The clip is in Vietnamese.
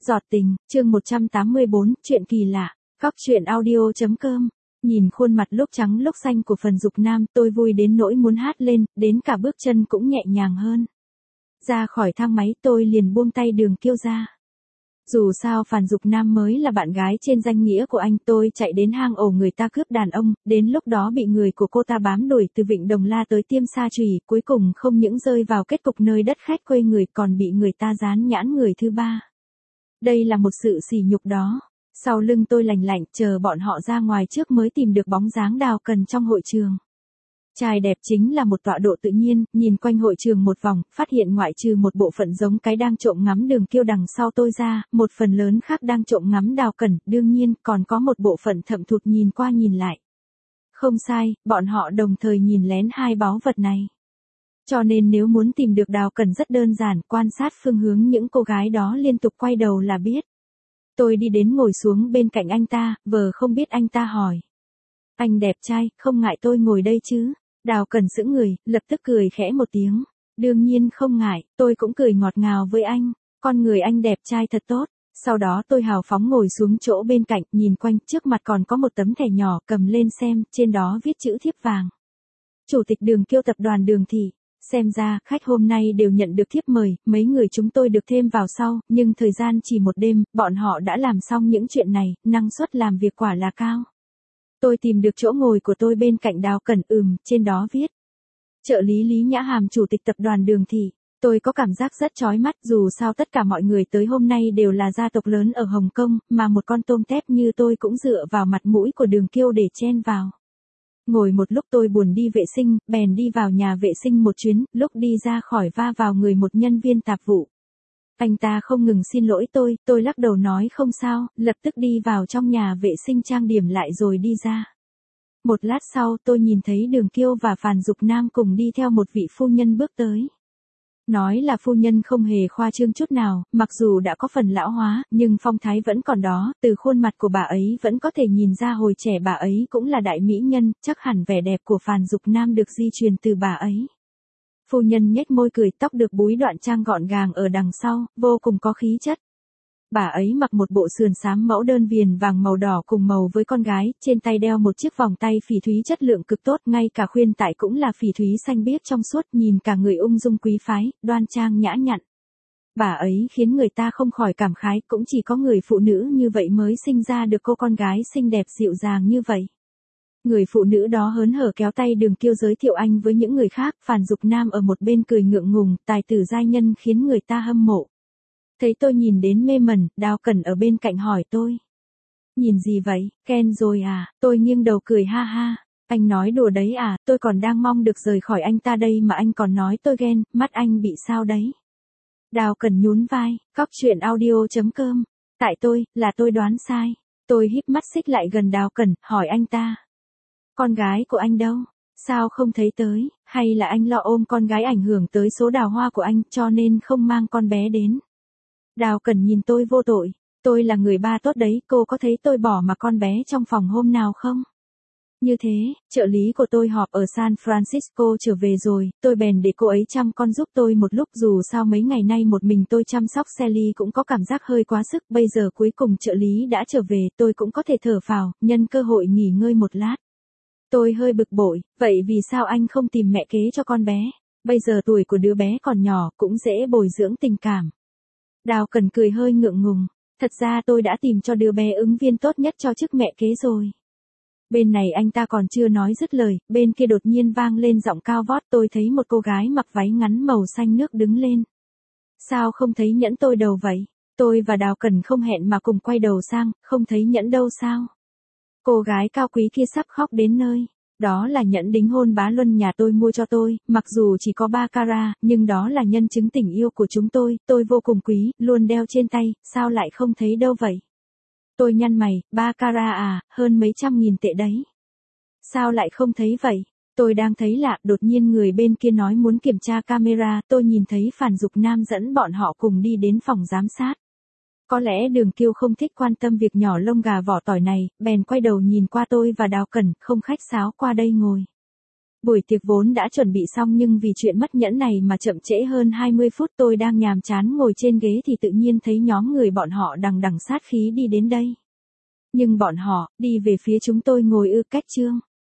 Giọt tình, chương 184, chuyện kỳ lạ. Cóc truyện audio.com. Nhìn khuôn mặt lúc trắng lúc xanh của Phần Dục Nam, tôi vui đến nỗi muốn hát lên, đến cả bước chân cũng nhẹ nhàng hơn. Ra khỏi thang máy tôi liền buông tay Đường Kiêu ra. Dù sao Phàn Dục Nam mới là bạn gái trên danh nghĩa của anh, tôi chạy đến hang ổ người ta cướp đàn ông, đến lúc đó bị người của cô ta bám đuổi từ Vịnh Đồng La tới Tiêm Sa Trùy, cuối cùng không những rơi vào kết cục nơi đất khách quê người còn bị người ta dán nhãn người thứ ba. Đây là một sự sỉ nhục đó. Sau lưng tôi lành lạnh chờ bọn họ ra ngoài trước mới tìm được bóng dáng Đào Cần trong hội trường. Trai đẹp chính là một tọa độ tự nhiên, nhìn quanh hội trường một vòng, phát hiện ngoại trừ một bộ phận giống cái đang trộm ngắm Đường Kiêu đằng sau tôi ra, một phần lớn khác đang trộm ngắm Đào Cẩn, đương nhiên còn có một bộ phận thậm thụt nhìn qua nhìn lại. Không sai, bọn họ đồng thời nhìn lén hai báu vật này. Cho nên nếu muốn tìm được Đào Cẩn rất đơn giản, quan sát phương hướng những cô gái đó liên tục quay đầu là biết. Tôi đi đến ngồi xuống bên cạnh anh ta, vờ không biết anh ta hỏi. Anh đẹp trai, không ngại tôi ngồi đây chứ? Đào Cẩn sững người, lập tức cười khẽ một tiếng. Đương nhiên không ngại, tôi cũng cười ngọt ngào với anh. Con người anh đẹp trai thật tốt. Sau đó tôi hào phóng ngồi xuống chỗ bên cạnh, nhìn quanh, trước mặt còn có một tấm thẻ nhỏ, cầm lên xem, trên đó viết chữ thiếp vàng. Chủ tịch Đường Kiêu tập đoàn Đường Thị. Xem ra, khách hôm nay đều nhận được thiếp mời, mấy người chúng tôi được thêm vào sau, nhưng thời gian chỉ một đêm, bọn họ đã làm xong những chuyện này, năng suất làm việc quả là cao. Tôi tìm được chỗ ngồi của tôi bên cạnh Đào Cẩn, trên đó viết. Trợ lý Lý Nhã Hàm chủ tịch tập đoàn Đường Thị. Tôi có cảm giác rất chói mắt, dù sao tất cả mọi người tới hôm nay đều là gia tộc lớn ở Hồng Kông, mà một con tôm tép như tôi cũng dựa vào mặt mũi của Đường Kiêu để chen vào. Ngồi một lúc tôi buồn đi vệ sinh, bèn đi vào nhà vệ sinh một chuyến, lúc đi ra khỏi va vào người một nhân viên tạp vụ. Anh ta không ngừng xin lỗi tôi lắc đầu nói không sao, lập tức đi vào trong nhà vệ sinh trang điểm lại rồi đi ra. Một lát sau tôi nhìn thấy Đường Kiêu và Phàn Dục Nam cùng đi theo một vị phu nhân bước tới. Nói là phu nhân không hề khoa trương chút nào, mặc dù đã có phần lão hóa, nhưng phong thái vẫn còn đó, từ khuôn mặt của bà ấy vẫn có thể nhìn ra hồi trẻ bà ấy cũng là đại mỹ nhân, chắc hẳn vẻ đẹp của Phàn Dục Nam được di truyền từ bà ấy. Phu nhân nhếch môi cười, tóc được búi đoạn trang gọn gàng ở đằng sau, vô cùng có khí chất. Bà ấy mặc một bộ sườn xám mẫu đơn viền vàng màu đỏ cùng màu với con gái, trên tay đeo một chiếc vòng tay phỉ thúy chất lượng cực tốt, ngay cả khuyên tải cũng là phỉ thúy xanh biếc trong suốt, nhìn cả người ung dung quý phái, đoan trang nhã nhặn. Bà ấy khiến người ta không khỏi cảm khái, cũng chỉ có người phụ nữ như vậy mới sinh ra được cô con gái xinh đẹp dịu dàng như vậy. Người phụ nữ đó hớn hở kéo tay Đường Kiêu giới thiệu anh với những người khác, Phàn Dục Nam ở một bên cười ngượng ngùng, tài tử giai nhân khiến người ta hâm mộ. Thấy tôi nhìn đến mê mẩn, Đào Cẩn ở bên cạnh hỏi tôi. Nhìn gì vậy, Ken rồi à? Tôi nghiêng đầu cười ha ha. Anh nói đùa đấy à, tôi còn đang mong được rời khỏi anh ta đây mà anh còn nói tôi ghen, mắt anh bị sao đấy? Đào Cẩn nhún vai, cóc truyện audio.com. Tại tôi đoán sai. Tôi híp mắt xích lại gần Đào Cẩn, hỏi anh ta. Con gái của anh đâu? Sao không thấy tới, hay là anh lo ôm con gái ảnh hưởng tới số đào hoa của anh cho nên không mang con bé đến? Đào Cẩn nhìn tôi vô tội, tôi là người ba tốt đấy, cô có thấy tôi bỏ mà con bé trong phòng hôm nào không? Như thế, trợ lý của tôi họp ở San Francisco trở về rồi, tôi bèn để cô ấy chăm con giúp tôi một lúc, dù sao mấy ngày nay một mình tôi chăm sóc Sally cũng có cảm giác hơi quá sức, bây giờ cuối cùng trợ lý đã trở về, tôi cũng có thể thở phào, nhân cơ hội nghỉ ngơi một lát. Tôi hơi bực bội, vậy vì sao anh không tìm mẹ kế cho con bé? Bây giờ tuổi của đứa bé còn nhỏ, cũng dễ bồi dưỡng tình cảm. Đào Cẩn cười hơi ngượng ngùng, thật ra tôi đã tìm cho đứa bé ứng viên tốt nhất cho chức mẹ kế rồi. Bên này anh ta còn chưa nói dứt lời, bên kia đột nhiên vang lên giọng cao vót, tôi thấy một cô gái mặc váy ngắn màu xanh nước đứng lên. Sao không thấy nhẫn tôi đầu vậy? Tôi và Đào Cẩn không hẹn mà cùng quay đầu sang, không thấy nhẫn đâu sao? Cô gái cao quý kia sắp khóc đến nơi. Đó là nhẫn đính hôn bá luân nhà tôi mua cho tôi, mặc dù chỉ có 3 carat, nhưng đó là nhân chứng tình yêu của chúng tôi vô cùng quý, luôn đeo trên tay, sao lại không thấy đâu vậy? Tôi nhăn mày, 3 carat à, hơn mấy trăm nghìn tệ đấy. Sao lại không thấy vậy? Tôi đang thấy lạ, đột nhiên người bên kia nói muốn kiểm tra camera, tôi nhìn thấy Phàn Dục Nam dẫn bọn họ cùng đi đến phòng giám sát. Có lẽ Đường Kiêu không thích quan tâm việc nhỏ lông gà vỏ tỏi này, bèn quay đầu nhìn qua tôi và Đào Cẩn, không khách sáo qua đây ngồi. Buổi tiệc vốn đã chuẩn bị xong nhưng vì chuyện mất nhẫn này mà chậm trễ hơn 20 phút. Tôi đang nhàm chán ngồi trên ghế thì tự nhiên thấy nhóm người bọn họ đằng đằng sát khí đi đến đây. Nhưng bọn họ, đi về phía chúng tôi ngồi cách chương.